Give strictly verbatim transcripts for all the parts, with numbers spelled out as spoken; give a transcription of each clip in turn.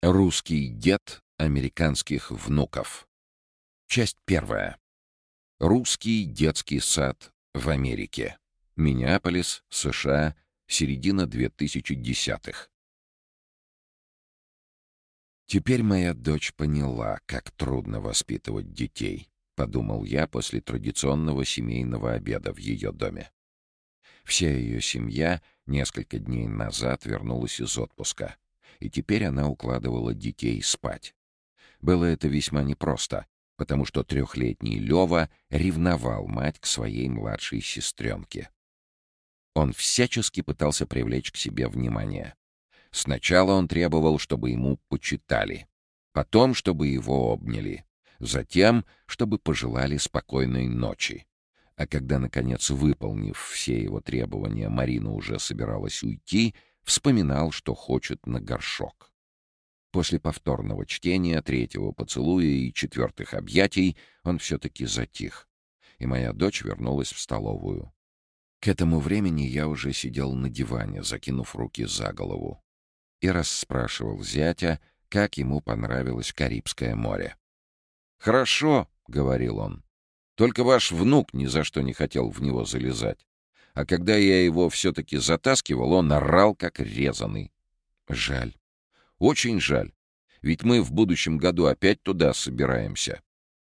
Русский дед американских внуков. Часть первая. Русский детский сад в Америке. Миннеаполис, США, середина две тысячи десятых. «Теперь моя дочь поняла, как трудно воспитывать детей», — подумал я после традиционного семейного обеда в ее доме. Вся ее семья несколько дней назад вернулась из отпуска, и теперь она укладывала детей спать. Было это весьма непросто, потому что трехлетний Лёва ревновал мать к своей младшей сестренке. Он всячески пытался привлечь к себе внимание. Сначала он требовал, чтобы ему почитали, потом, чтобы его обняли, затем, чтобы пожелали спокойной ночи. А когда, наконец, выполнив все его требования, Марина уже собиралась уйти, вспоминал, что хочет на горшок. После повторного чтения, третьего поцелуя и четвертых объятий он все-таки затих, и моя дочь вернулась в столовую. К этому времени я уже сидел на диване, закинув руки за голову, и расспрашивал зятя, как ему понравилось Карибское море. «Хорошо», — говорил он, — «только ваш внук ни за что не хотел в него залезать. А когда я его все-таки затаскивал, он орал, как резаный. Жаль. Очень жаль. Ведь мы в будущем году опять туда собираемся».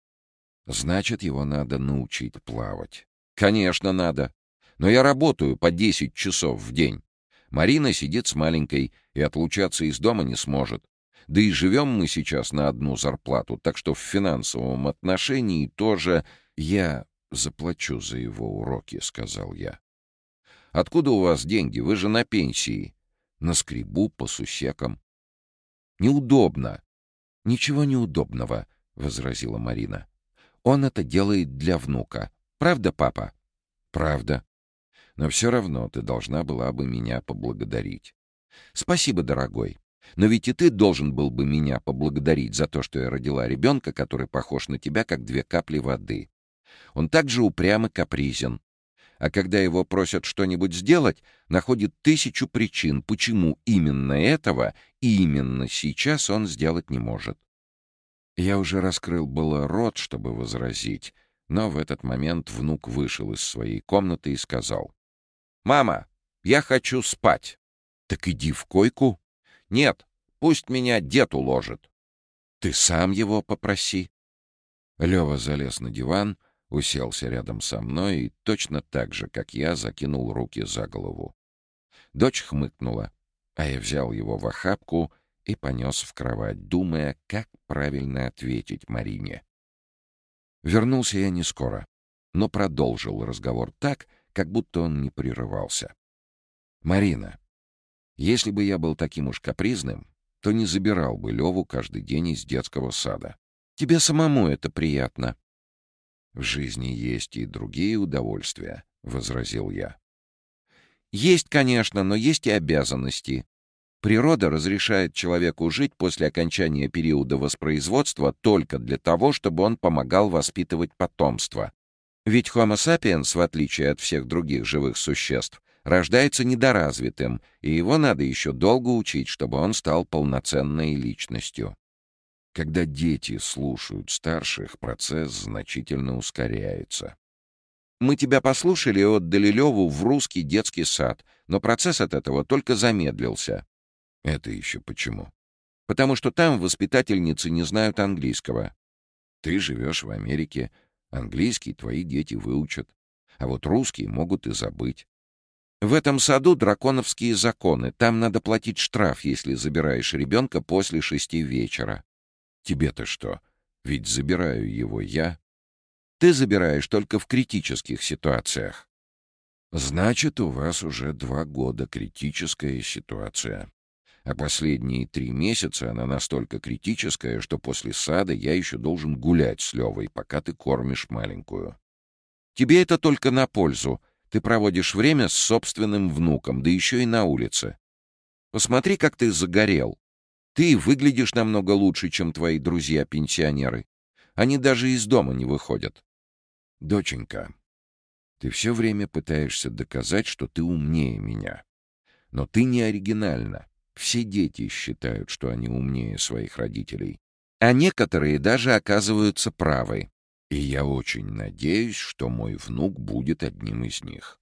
«Значит, его надо научить плавать». «Конечно, надо. Но я работаю по десять часов в день. Марина сидит с маленькой и отлучаться из дома не сможет. Да и живем мы сейчас на одну зарплату, так что в финансовом отношении тоже я заплачу за его уроки», — сказал я. «Откуда у вас деньги? Вы же на пенсии». «Наскребу по сусекам». «Неудобно». «Ничего неудобного», — возразила Марина. «Он это делает для внука. Правда, папа?» «Правда. Но все равно ты должна была бы меня поблагодарить». «Спасибо, дорогой. Но ведь и ты должен был бы меня поблагодарить за то, что я родила ребенка, который похож на тебя, как две капли воды. Он так же упрям и капризен. А когда его просят что-нибудь сделать, находит тысячу причин, почему именно этого и именно сейчас он сделать не может». Я уже раскрыл было рот, чтобы возразить, но в этот момент внук вышел из своей комнаты и сказал: «Мама, я хочу спать». «Так иди в койку». «Нет, пусть меня дед уложит». «Ты сам его попроси». Лёва залез на диван, уселся рядом со мной и точно так же, как я, закинул руки за голову. Дочь хмыкнула, а я взял его в охапку и понес в кровать, думая, как правильно ответить Марине. Вернулся я не скоро, но продолжил разговор так, как будто он не прерывался. «Марина, если бы я был таким уж капризным, то не забирал бы Леву каждый день из детского сада. Тебе самому это приятно». «В жизни есть и другие удовольствия», — возразил я. «Есть, конечно, но есть и обязанности. Природа разрешает человеку жить после окончания периода воспроизводства только для того, чтобы он помогал воспитывать потомство. Ведь Homo sapiens, в отличие от всех других живых существ, рождается недоразвитым, и его надо еще долго учить, чтобы он стал полноценной личностью. Когда дети слушают старших, процесс значительно ускоряется. Мы тебя послушали и отдали Леву в русский детский сад, но процесс от этого только замедлился». «Это еще почему?» «Потому что там воспитательницы не знают английского. Ты живешь в Америке, английский твои дети выучат, а вот русский могут и забыть. В этом саду драконовские законы, там надо платить штраф, если забираешь ребенка после шести вечера». «Тебе-то что? Ведь забираю его я». «Ты забираешь только в критических ситуациях». «Значит, у вас уже два года критическая ситуация. А последние три месяца она настолько критическая, что после сада я еще должен гулять с Левой, пока ты кормишь маленькую». «Тебе это только на пользу. Ты проводишь время с собственным внуком, да еще и на улице. Посмотри, как ты загорел. Ты выглядишь намного лучше, чем твои друзья-пенсионеры. Они даже из дома не выходят». «Доченька, ты все время пытаешься доказать, что ты умнее меня. Но ты не оригинальна. Все дети считают, что они умнее своих родителей, а некоторые даже оказываются правы. И я очень надеюсь, что мой внук будет одним из них.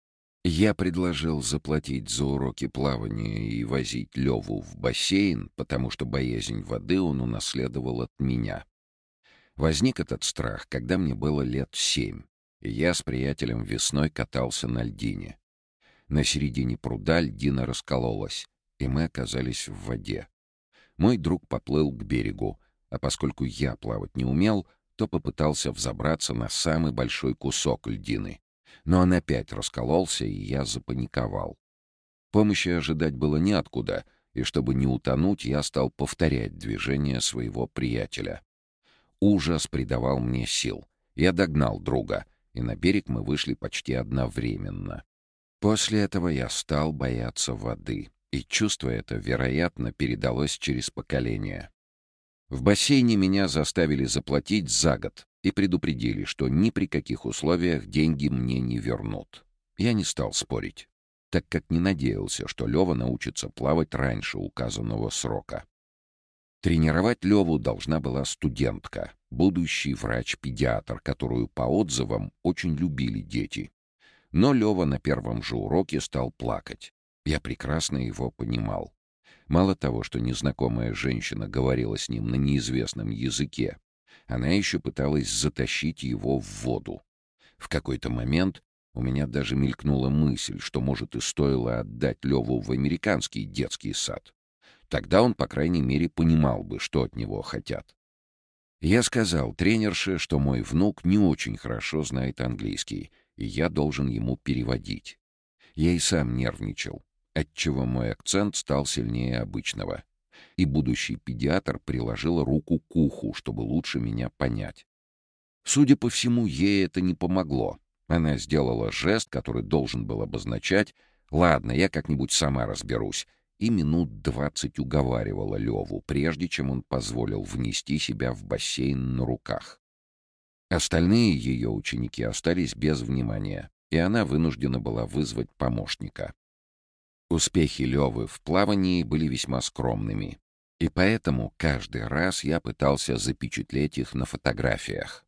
Я предложил заплатить за уроки плавания и возить Леву в бассейн, потому что боязнь воды он унаследовал от меня. Возник этот страх, когда мне было лет семь, и я с приятелем весной катался на льдине. На середине пруда льдина раскололась, и мы оказались в воде. Мой друг поплыл к берегу, а поскольку я плавать не умел, то попытался взобраться на самый большой кусок льдины. Но он опять раскололся, и я запаниковал. Помощи ожидать было неоткуда, и чтобы не утонуть, я стал повторять движения своего приятеля. Ужас придавал мне сил. Я догнал друга, и на берег мы вышли почти одновременно. После этого я стал бояться воды, и чувство это, вероятно, передалось через поколения. В бассейне меня заставили заплатить за год и предупредили, что ни при каких условиях деньги мне не вернут. Я не стал спорить, так как не надеялся, что Лёва научится плавать раньше указанного срока. Тренировать Леву должна была студентка, будущий врач-педиатр, которую, по отзывам, очень любили дети. Но Лева на первом же уроке стал плакать. Я прекрасно его понимал. Мало того, что незнакомая женщина говорила с ним на неизвестном языке, она еще пыталась затащить его в воду. В какой-то момент у меня даже мелькнула мысль, что, может, и стоило отдать Леву в американский детский сад. Тогда он, по крайней мере, понимал бы, что от него хотят. Я сказал тренерше, что мой внук не очень хорошо знает английский, и я должен ему переводить. Я и сам нервничал, отчего мой акцент стал сильнее обычного. И будущий педиатр приложил руку к уху, чтобы лучше меня понять. Судя по всему, ей это не помогло. Она сделала жест, который должен был обозначать «Ладно, я как-нибудь сама разберусь», и минут двадцать уговаривала Леву, прежде чем он позволил внести себя в бассейн на руках. Остальные ее ученики остались без внимания, и она вынуждена была вызвать помощника. Успехи Левы в плавании были весьма скромными, и поэтому каждый раз я пытался запечатлеть их на фотографиях.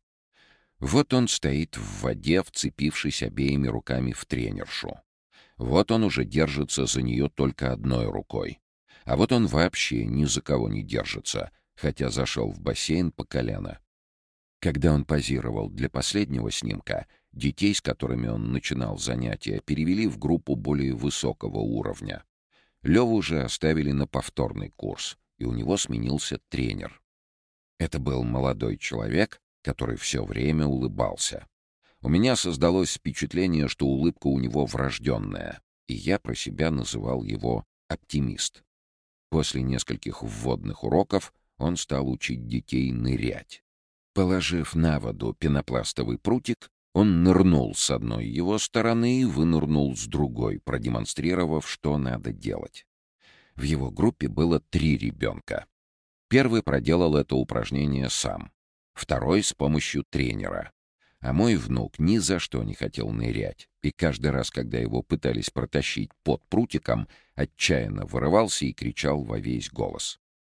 Вот он стоит в воде, вцепившись обеими руками в тренершу. Вот он уже держится за нее только одной рукой. А вот он вообще ни за кого не держится, хотя зашел в бассейн по колено. Когда он позировал для последнего снимка, детей, с которыми он начинал занятия, перевели в группу более высокого уровня. Леву же оставили на повторный курс, и у него сменился тренер. Это был молодой человек, который все время улыбался. У меня создалось впечатление, что улыбка у него врожденная, и я про себя называл его «оптимист». После нескольких вводных уроков он стал учить детей нырять. Положив на воду пенопластовый прутик, он нырнул с одной его стороны и вынырнул с другой, продемонстрировав, что надо делать. В его группе было три ребенка. Первый проделал это упражнение сам, второй — с помощью тренера. А мой внук ни за что не хотел нырять, и каждый раз, когда его пытались протащить под прутиком, отчаянно вырывался и кричал во весь голос.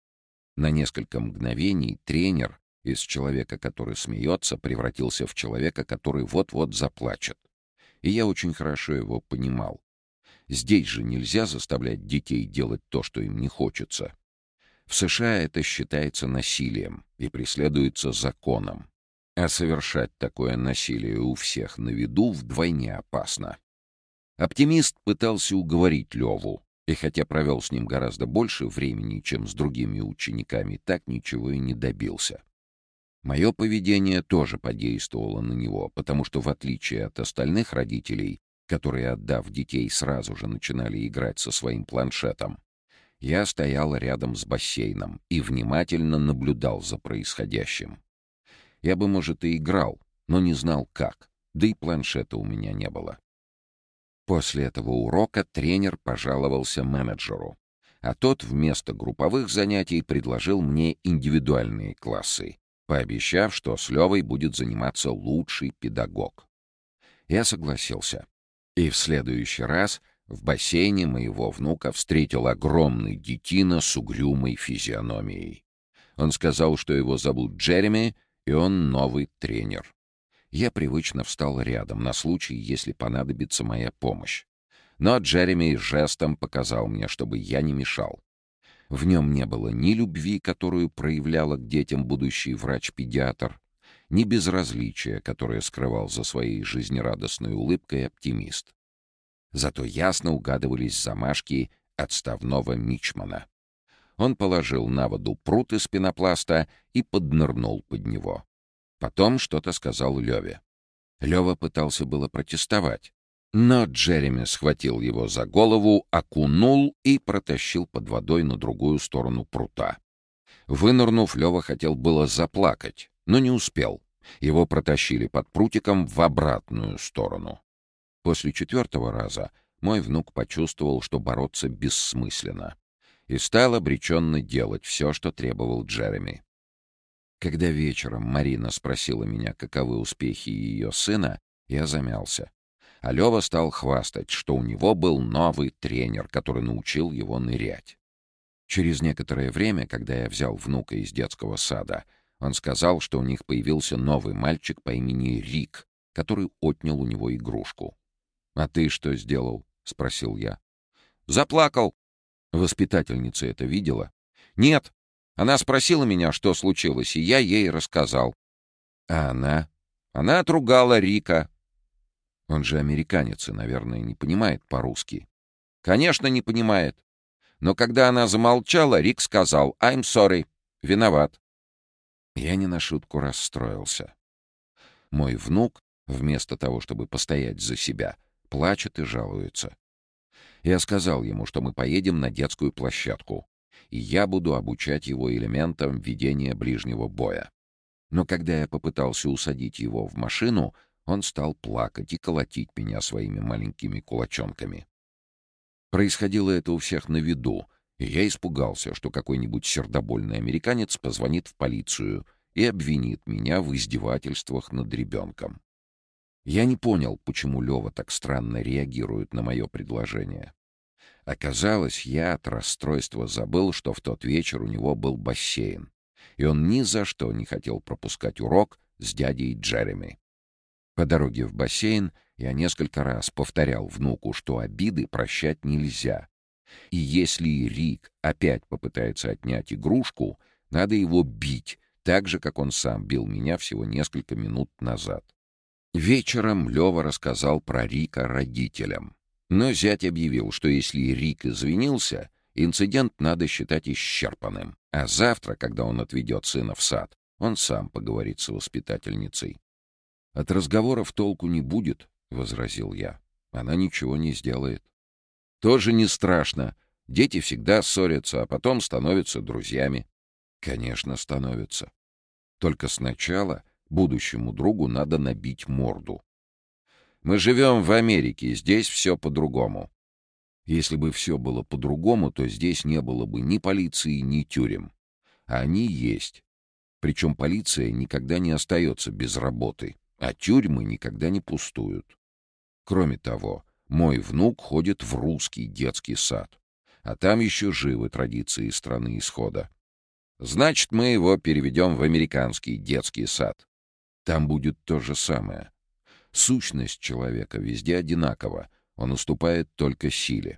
На несколько мгновений тренер из человека, который смеется, превратился в человека, который вот-вот заплачет. И я очень хорошо его понимал. Здесь же нельзя заставлять детей делать то, что им не хочется. В США это считается насилием и преследуется законом. А совершать такое насилие у всех на виду вдвойне опасно. Оптимист пытался уговорить Леву, и хотя провел с ним гораздо больше времени, чем с другими учениками, так ничего и не добился. Мое поведение тоже подействовало на него, потому что, в отличие от остальных родителей, которые, отдав детей, сразу же начинали играть со своим планшетом, я стоял рядом с бассейном и внимательно наблюдал за происходящим. Я бы, может, и играл, но не знал как, да и планшета у меня не было. После этого урока тренер пожаловался менеджеру, а тот вместо групповых занятий предложил мне индивидуальные классы, пообещав, что с Левой будет заниматься лучший педагог. Я согласился, и в следующий раз В бассейне моего внука встретил огромный детина с угрюмой физиономией. Он сказал, что его зовут Джереми, и он новый тренер. Я привычно встал рядом на случай, если понадобится моя помощь. Но Джереми жестом показал мне, чтобы я не мешал. В нем не было ни любви, которую проявляла к детям будущий врач-педиатр, ни безразличия, которое скрывал за своей жизнерадостной улыбкой оптимист. Зато ясно угадывались замашки отставного мичмана. Он положил на воду прут из пенопласта и поднырнул под него. Потом что-то сказал Леве. Лева пытался было протестовать, но Джереми схватил его за голову, окунул и протащил под водой на другую сторону прута. Вынырнув, Лева хотел было заплакать, но не успел. Его протащили под прутиком в обратную сторону. После четвертого раза мой внук почувствовал, что бороться бессмысленно, и стал обреченно делать все, что требовал Джереми. Когда вечером Марина спросила меня, каковы успехи ее сына, я замялся. А Лёва стал хвастать, что у него был новый тренер, который научил его нырять. Через некоторое время, когда я взял внука из детского сада, он сказал, что у них появился новый мальчик по имени Рик, который отнял у него игрушку. «А ты что сделал?» — спросил я. «Заплакал». Воспитательница это видела? «Нет. Она спросила меня, что случилось, и я ей рассказал». «А она?» «Она отругала Рика». «Он же американец и, наверное, не понимает по-русски». «Конечно, не понимает. Но когда она замолчала, Рик сказал «I'm sorry». «Виноват». Я не на шутку расстроился. Мой внук, вместо того, чтобы постоять за себя, плачет и жалуется. Я сказал ему, что мы поедем на детскую площадку, и я буду обучать его элементам ведения ближнего боя. Но когда я попытался усадить его в машину, он стал плакать и колотить меня своими маленькими кулачонками. Происходило это у всех на виду, и я испугался, что какой-нибудь сердобольный американец позвонит в полицию и обвинит меня в издевательствах над ребенком. Я не понял, почему Лёва так странно реагирует на мое предложение. Оказалось, я от расстройства забыл, что в тот вечер у него был бассейн, и он ни за что не хотел пропускать урок с дядей Джереми. По дороге в бассейн я несколько раз повторял внуку, что обиды прощать нельзя. И если Рик опять попытается отнять игрушку, надо его бить, так же, как он сам бил меня всего несколько минут назад. Вечером Лёва рассказал про Рика родителям. Но зять объявил, что если Рик извинился, инцидент надо считать исчерпанным. А завтра, когда он отведет сына в сад, он сам поговорит с воспитательницей. «От разговоров толку не будет», — возразил я. «Она ничего не сделает». «Тоже не страшно. Дети всегда ссорятся, а потом становятся друзьями». «Конечно, становятся. Только сначала будущему другу надо набить морду. Мы живем в Америке, здесь все по-другому». Если бы все было по-другому, то здесь не было бы ни полиции, ни тюрем. А они есть. Причем полиция никогда не остается без работы, а тюрьмы никогда не пустуют. Кроме того, мой внук ходит в русский детский сад, а там еще живы традиции страны исхода. Значит, мы его переведем в американский детский сад. Там будет то же самое. Сущность человека везде одинакова, он уступает только силе.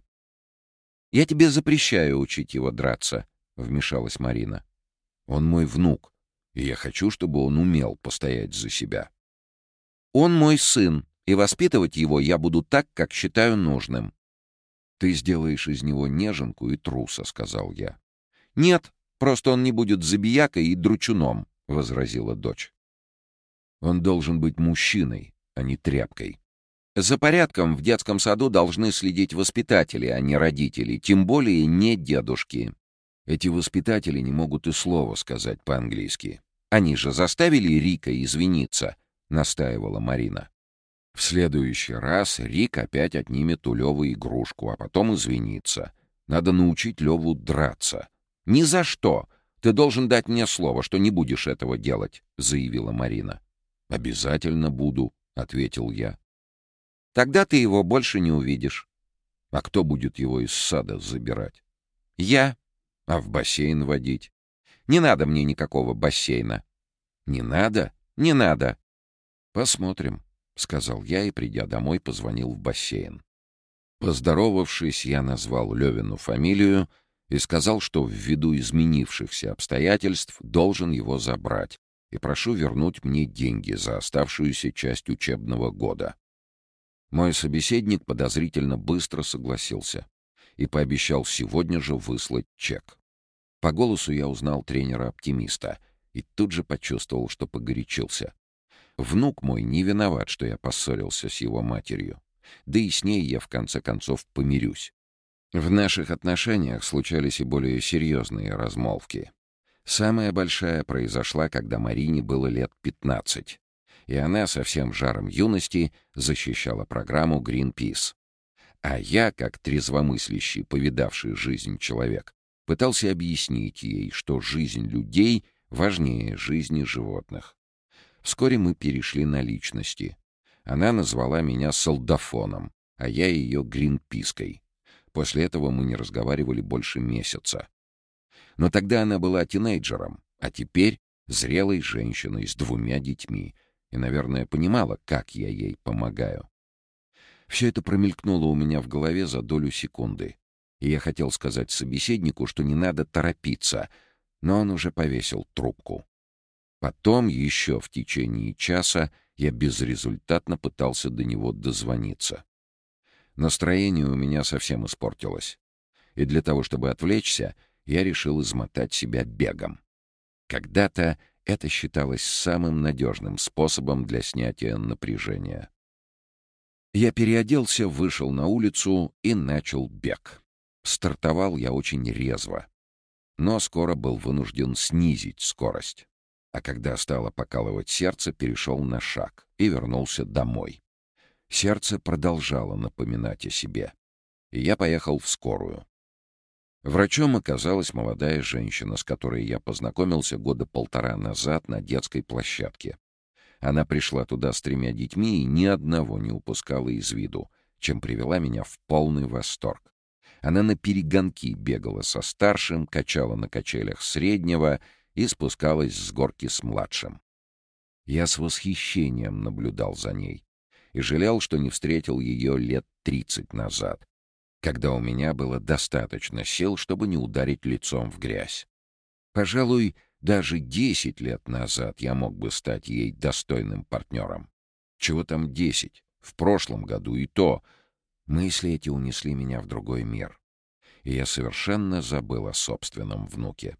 «Я тебе запрещаю учить его драться», — вмешалась Марина. «Он мой внук, и я хочу, чтобы он умел постоять за себя». «Он мой сын, и воспитывать его я буду так, как считаю нужным». «Ты сделаешь из него неженку и труса», — сказал я. «Нет, просто он не будет забиякой и дручуном», — возразила дочь. «Он должен быть мужчиной, а не тряпкой». «За порядком в детском саду должны следить воспитатели, а не родители, тем более не дедушки». «Эти воспитатели не могут и слова сказать по-английски». «Они же заставили Рика извиниться», — настаивала Марина. «В следующий раз Рик опять отнимет у Лёвы игрушку, а потом извинится. Надо научить Лёву драться». «Ни за что! Ты должен дать мне слово, что не будешь этого делать», — заявила Марина. «Обязательно буду», — ответил я. «Тогда ты его больше не увидишь». А кто будет его из сада забирать? Я. А в бассейн водить? Не надо мне никакого бассейна. Не надо? Не надо. Посмотрим, — сказал я и, придя домой, позвонил в бассейн. Поздоровавшись, я назвал Левину фамилию и сказал, что ввиду изменившихся обстоятельств должен его забрать и прошу вернуть мне деньги за оставшуюся часть учебного года. Мой собеседник подозрительно быстро согласился и пообещал сегодня же выслать чек. По голосу я узнал тренера-оптимиста и тут же почувствовал, что погорячился. Внук мой не виноват, что я поссорился с его матерью. Да и с ней я, в конце концов, помирюсь. В наших отношениях случались и более серьезные размолвки. Самая большая произошла, когда Марине было лет пятнадцать, и она со всем жаром юности защищала программу Greenpeace. А я, как трезвомыслящий, повидавший жизнь человек, пытался объяснить ей, что жизнь людей важнее жизни животных. Вскоре мы перешли на личности. Она назвала меня солдафоном, а я ее гринпиской. После этого мы не разговаривали больше месяца. Но тогда она была тинейджером, а теперь зрелой женщиной с двумя детьми и, наверное, понимала, как я ей помогаю. Все это промелькнуло у меня в голове за долю секунды, и я хотел сказать собеседнику, что не надо торопиться, но он уже повесил трубку. Потом, еще в течение часа, я безрезультатно пытался до него дозвониться. Настроение у меня совсем испортилось, и для того, чтобы отвлечься, я решил измотать себя бегом. Когда-то это считалось самым надежным способом для снятия напряжения. Я переоделся, вышел на улицу и начал бег. Стартовал я очень резво, но скоро был вынужден снизить скорость. А когда стало покалывать сердце, перешел на шаг и вернулся домой. Сердце продолжало напоминать о себе, и я поехал в скорую. Врачом оказалась молодая женщина, с которой я познакомился года полтора назад на детской площадке. Она пришла туда с тремя детьми и ни одного не упускала из виду, чем привела меня в полный восторг. Она наперегонки бегала со старшим, качала на качелях среднего и спускалась с горки с младшим. Я с восхищением наблюдал за ней и жалел, что не встретил ее лет тридцать назад, когда у меня было достаточно сил, чтобы не ударить лицом в грязь. Пожалуй, даже десять лет назад я мог бы стать ей достойным партнером. Чего там десять? В прошлом году и то. Мысли эти унесли меня в другой мир, и я совершенно забыл о собственном внуке.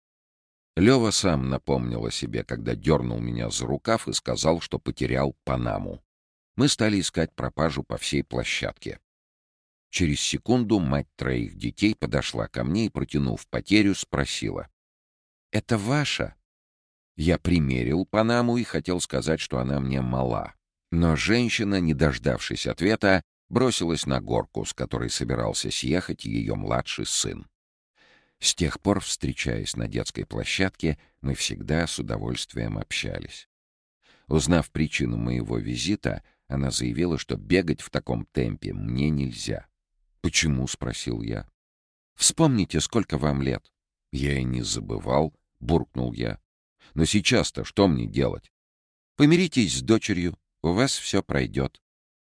Лёва сам напомнил о себе, когда дернул меня за рукав и сказал, что потерял Панаму. Мы стали искать пропажу по всей площадке. Через секунду мать троих детей подошла ко мне и, протянув потерю, спросила: «Это ваша?» Я примерил Панаму и хотел сказать, что она мне мала. Но женщина, не дождавшись ответа, бросилась на горку, с которой собирался съехать ее младший сын. С тех пор, встречаясь на детской площадке, мы всегда с удовольствием общались. Узнав причину моего визита, она заявила, что бегать в таком темпе мне нельзя. «Почему?» — спросил я. «Вспомните, сколько вам лет». «Я и не забывал», — буркнул я. «Но сейчас-то что мне делать?» «Помиритесь с дочерью, у вас все пройдет».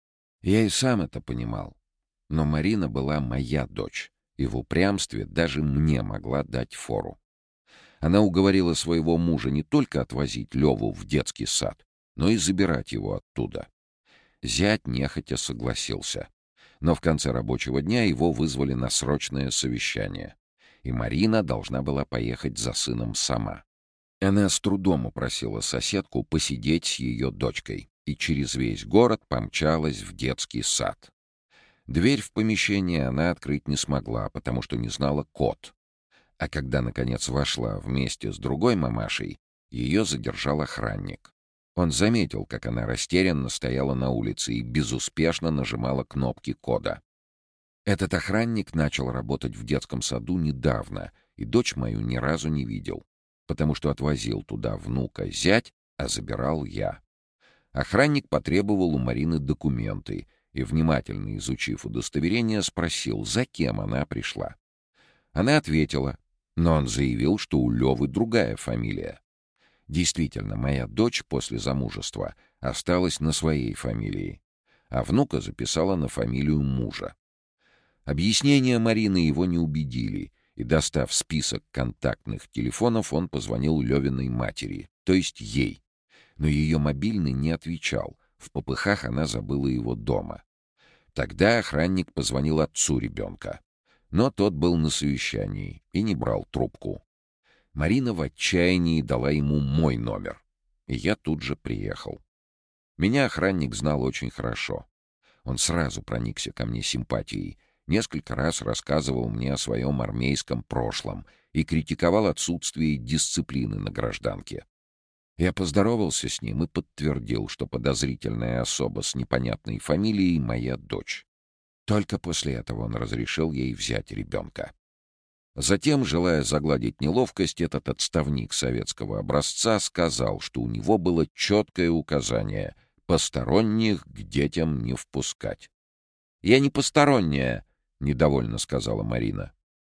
Я и сам это понимал. Но Марина была моя дочь, и в упрямстве даже мне могла дать фору. Она уговорила своего мужа не только отвозить Леву в детский сад, но и забирать его оттуда. Зять нехотя согласился. Но в конце рабочего дня его вызвали на срочное совещание, и Марина должна была поехать за сыном сама. Она с трудом упросила соседку посидеть с ее дочкой и через весь город помчалась в детский сад. Дверь в помещение она открыть не смогла, потому что не знала код. А когда, наконец, вошла вместе с другой мамашей, ее задержал охранник. Он заметил, как она растерянно стояла на улице и безуспешно нажимала кнопки кода. Этот охранник начал работать в детском саду недавно и дочь мою ни разу не видел, потому что отвозил туда внука зять, а забирал я. Охранник потребовал у Марины документы, и, внимательно изучив удостоверение, спросил, за кем она пришла. Она ответила, но он заявил, что у Лёвы другая фамилия. Действительно, моя дочь после замужества осталась на своей фамилии, а внука записала на фамилию мужа. Объяснения Марины его не убедили, и, достав список контактных телефонов, он позвонил Лёвиной матери, то есть ей. Но ее мобильный не отвечал, в попыхах она забыла его дома. Тогда охранник позвонил отцу ребенка, но тот был на совещании и не брал трубку. Марина в отчаянии дала ему мой номер, и я тут же приехал. Меня охранник знал очень хорошо. Он сразу проникся ко мне симпатией, несколько раз рассказывал мне о своем армейском прошлом и критиковал отсутствие дисциплины на гражданке. Я поздоровался с ним и подтвердил, что подозрительная особа с непонятной фамилией — моя дочь. Только после этого он разрешил ей взять ребенка. Затем, желая загладить неловкость, этот отставник советского образца сказал, что у него было четкое указание — посторонних к детям не впускать. «Я не посторонняя», — недовольно сказала Марина.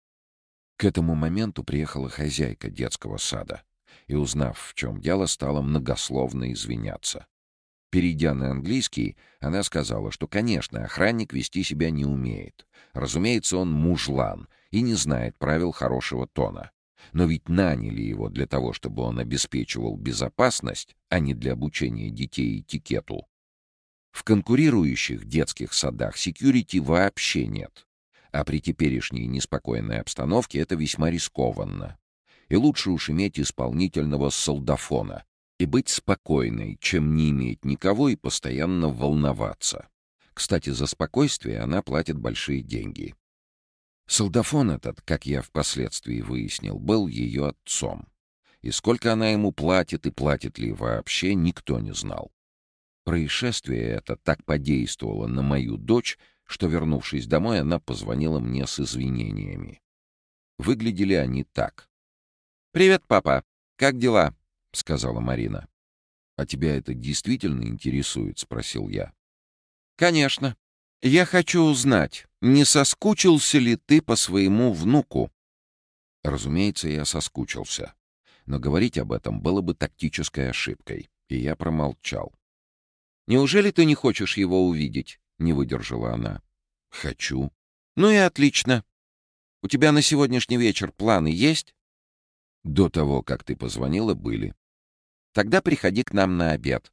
К этому моменту приехала хозяйка детского сада и, узнав, в чем дело, стала многословно извиняться. Перейдя на английский, она сказала, что, конечно, охранник вести себя не умеет. Разумеется, он мужлан и не знает правил хорошего тона. Но ведь наняли его для того, чтобы он обеспечивал безопасность, а не для обучения детей этикету. В конкурирующих детских садах секьюрити вообще нет. А при теперешней неспокойной обстановке это весьма рискованно. И лучше уж иметь исполнительного солдафона и быть спокойной, чем не иметь никого и постоянно волноваться. Кстати, за спокойствие она платит большие деньги. Солдафон этот, как я впоследствии выяснил, был ее отцом. И сколько она ему платит и платит ли вообще, никто не знал. Происшествие это так подействовало на мою дочь, что, вернувшись домой, она позвонила мне с извинениями. Выглядели они так. «Привет, папа. Как дела?» — сказала Марина. «А тебя это действительно интересует?» — спросил я. «Конечно. Я хочу узнать, не соскучился ли ты по своему внуку?» Разумеется, я соскучился. Но говорить об этом было бы тактической ошибкой, и я промолчал. «Неужели ты не хочешь его увидеть?» — не выдержала она. «Хочу». «Ну и отлично. У тебя на сегодняшний вечер планы есть?» «До того, как ты позвонила, были». «Тогда приходи к нам на обед».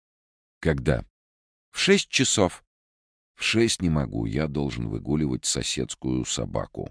«Когда?» «В шесть часов». «В шесть не могу, я должен выгуливать соседскую собаку».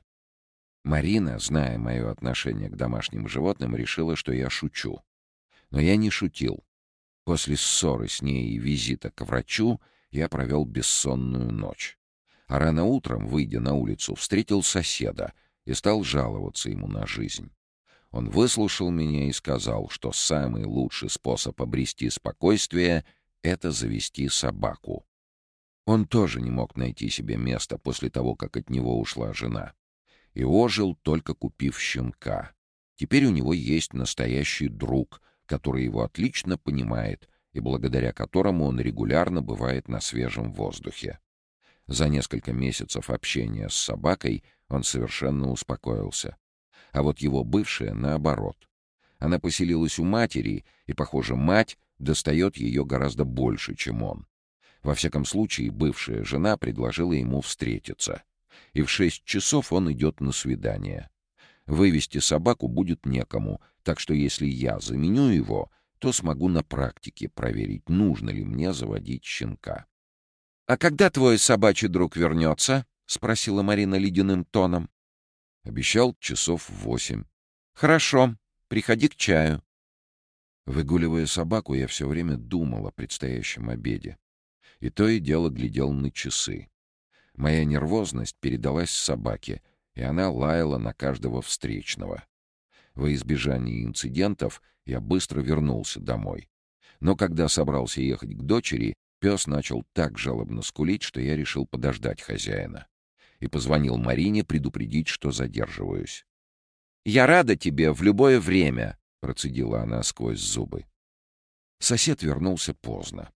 Марина, зная мое отношение к домашним животным, решила, что я шучу. Но я не шутил. После ссоры с ней и визита к врачу я провел бессонную ночь. А рано утром, выйдя на улицу, встретил соседа и стал жаловаться ему на жизнь. Он выслушал меня и сказал, что самый лучший способ обрести спокойствие — это завести собаку. Он тоже не мог найти себе места после того, как от него ушла жена. И ожил, только купив щенка. Теперь у него есть настоящий друг, который его отлично понимает и благодаря которому он регулярно бывает на свежем воздухе. За несколько месяцев общения с собакой он совершенно успокоился. А вот его бывшая, наоборот. Она поселилась у матери, и, похоже, мать достает ее гораздо больше, чем он. Во всяком случае, бывшая жена предложила ему встретиться. И в шесть часов он идет на свидание. Вывести собаку будет некому, так что если я заменю его, то смогу на практике проверить, нужно ли мне заводить щенка. «А когда твой собачий друг вернется?» — спросила Марина ледяным тоном. Обещал часов в восемь. «Хорошо, приходи к чаю». Выгуливая собаку, я все время думал о предстоящем обеде. И то и дело глядел на часы. Моя нервозность передалась собаке, и она лаяла на каждого встречного. Во избежание инцидентов я быстро вернулся домой. Но когда собрался ехать к дочери, пес начал так жалобно скулить, что я решил подождать хозяина. И позвонил Марине предупредить, что задерживаюсь. «Я рада тебе в любое время», — процедила она сквозь зубы. Сосед вернулся поздно.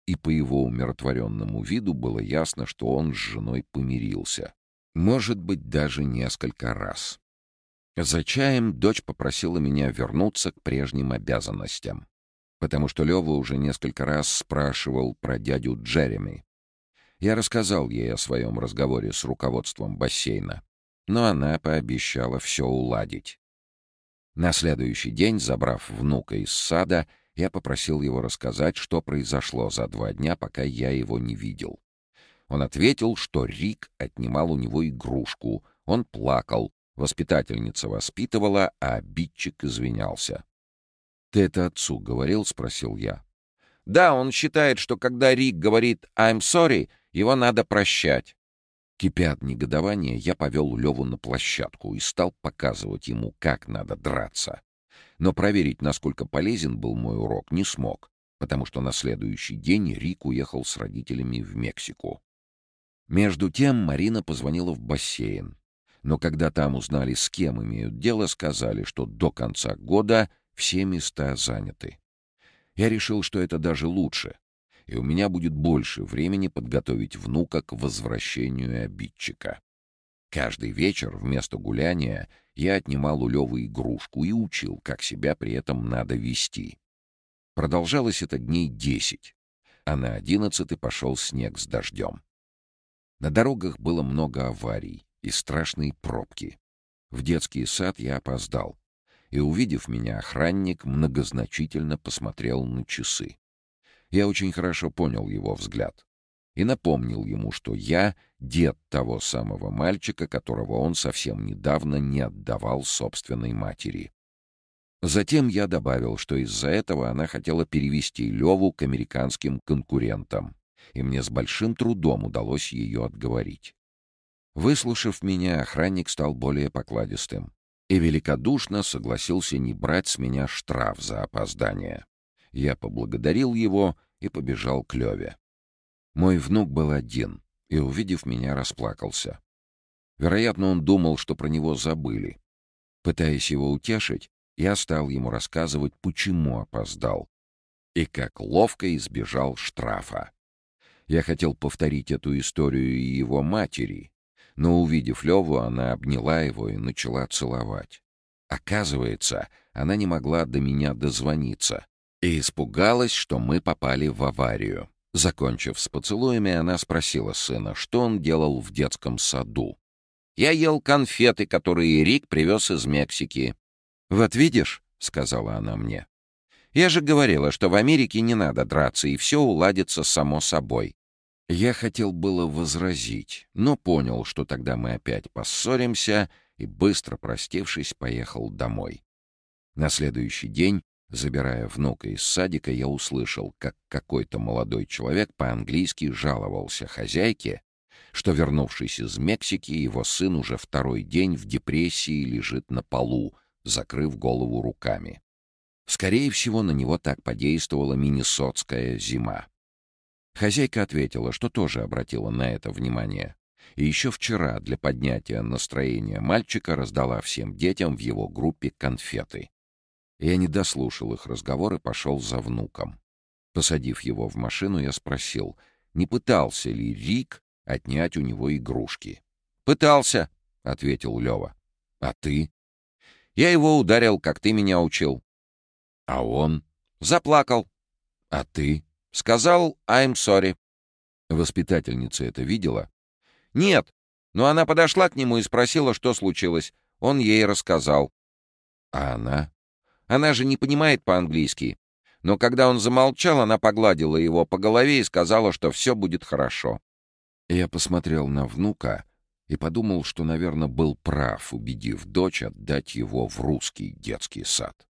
и по его умиротворенному виду было ясно, что он с женой помирился. Может быть, даже несколько раз. За чаем дочь попросила меня вернуться к прежним обязанностям, потому что Лёва уже несколько раз спрашивал про дядю Джереми. Я рассказал ей о своем разговоре с руководством бассейна, но она пообещала все уладить. На следующий день, забрав внука из сада, я попросил его рассказать, что произошло за два дня, пока я его не видел. Он ответил, что Рик отнимал у него игрушку, он плакал, воспитательница воспитывала, а обидчик извинялся. «Ты это отцу говорил?» — спросил я. «Да, он считает, что когда Рик говорит «I'm sorry», его надо прощать». Кипя от негодования, я повел Леву на площадку и стал показывать ему, как надо драться. Но проверить, насколько полезен был мой урок, не смог, потому что на следующий день Рик уехал с родителями в Мексику. Между тем Марина позвонила в бассейн, но когда там узнали, с кем имеют дело, сказали, что до конца года все места заняты. Я решил, что это даже лучше, и у меня будет больше времени подготовить внука к возвращению обидчика. Каждый вечер вместо гуляния я отнимал у Лёвы игрушку и учил, как себя при этом надо вести. Продолжалось это дней десять, а на одиннадцатый пошел снег с дождем. На дорогах было много аварий и страшные пробки. В детский сад я опоздал, и, увидев меня, охранник многозначительно посмотрел на часы. Я очень хорошо понял его взгляд и напомнил ему, что я дед того самого мальчика, которого он совсем недавно не отдавал собственной матери. Затем я добавил, что из-за этого она хотела перевести Леву к американским конкурентам, и мне с большим трудом удалось ее отговорить. Выслушав меня, охранник стал более покладистым и великодушно согласился не брать с меня штраф за опоздание. Я поблагодарил его и побежал к Леве. Мой внук был один и, увидев меня, расплакался. Вероятно, он думал, что про него забыли. Пытаясь его утешить, я стал ему рассказывать, почему опоздал и как ловко избежал штрафа. Я хотел повторить эту историю и его матери, но, увидев Леву, она обняла его и начала целовать. Оказывается, она не могла до меня дозвониться и испугалась, что мы попали в аварию. Закончив с поцелуями, она спросила сына, что он делал в детском саду. «Я ел конфеты, которые Рик привез из Мексики». «Вот видишь», — сказала она мне, — «я же говорила, что в Америке не надо драться, и все уладится само собой». Я хотел было возразить, но понял, что тогда мы опять поссоримся, и, быстро простившись, поехал домой. На следующий день, забирая внука из садика, я услышал, как какой-то молодой человек по-английски жаловался хозяйке, что, вернувшись из Мексики, его сын уже второй день в депрессии лежит на полу, закрыв голову руками. Скорее всего, на него так подействовала миннесотская зима. Хозяйка ответила, что тоже обратила на это внимание, и еще вчера для поднятия настроения мальчика раздала всем детям в его группе конфеты. Я не дослушал их разговор и пошел за внуком. Посадив его в машину, я спросил, не пытался ли Рик отнять у него игрушки. «Пытался», — ответил Лева. «А ты?» «Я его ударил, как ты меня учил». «А он?» «Заплакал». «А ты?» «Сказал I'm sorry». Воспитательница это видела? «Нет, но она подошла к нему и спросила, что случилось. Он ей рассказал». «А она?» «Она же не понимает по-английски. Но когда он замолчал, она погладила его по голове и сказала, что все будет хорошо». Я посмотрел на внука и подумал, что, наверное, был прав, убедив дочь отдать его в русский детский сад.